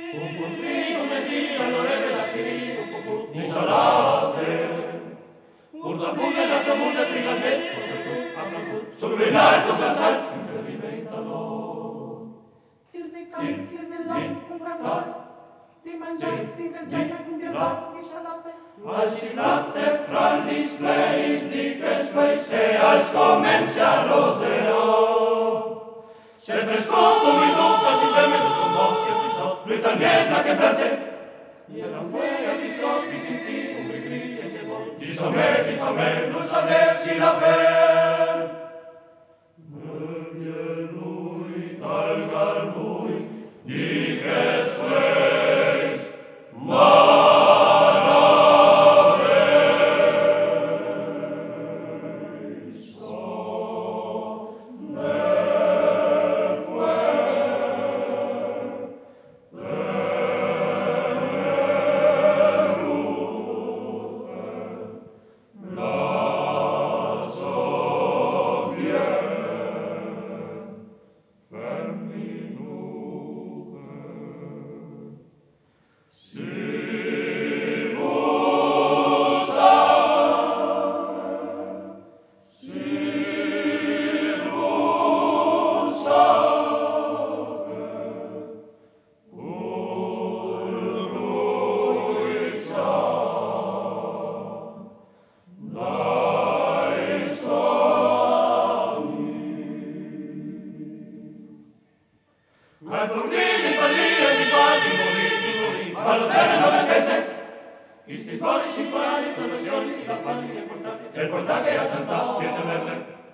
Un medì all'orebe la siri, un isolate. Urda musa la sua musa trigalmente, o se tu, applacut, subrinare tu plazzal, intervimentalo. Sur de l'homme, un grand di mangiare, di cangiare, un bianco, di salate. Al silate fra gli splays di che space e al scommensi a roseo. Sempre scotto mi tocca si ferme tutto un po' che qui so, lui tagliesla che piace. E la fuera di troppi sentì un grigri e che voi, di famè, non sapersi la ver. E vie lui, talgar lui, di che space, il portare a Santa Spieta Merle.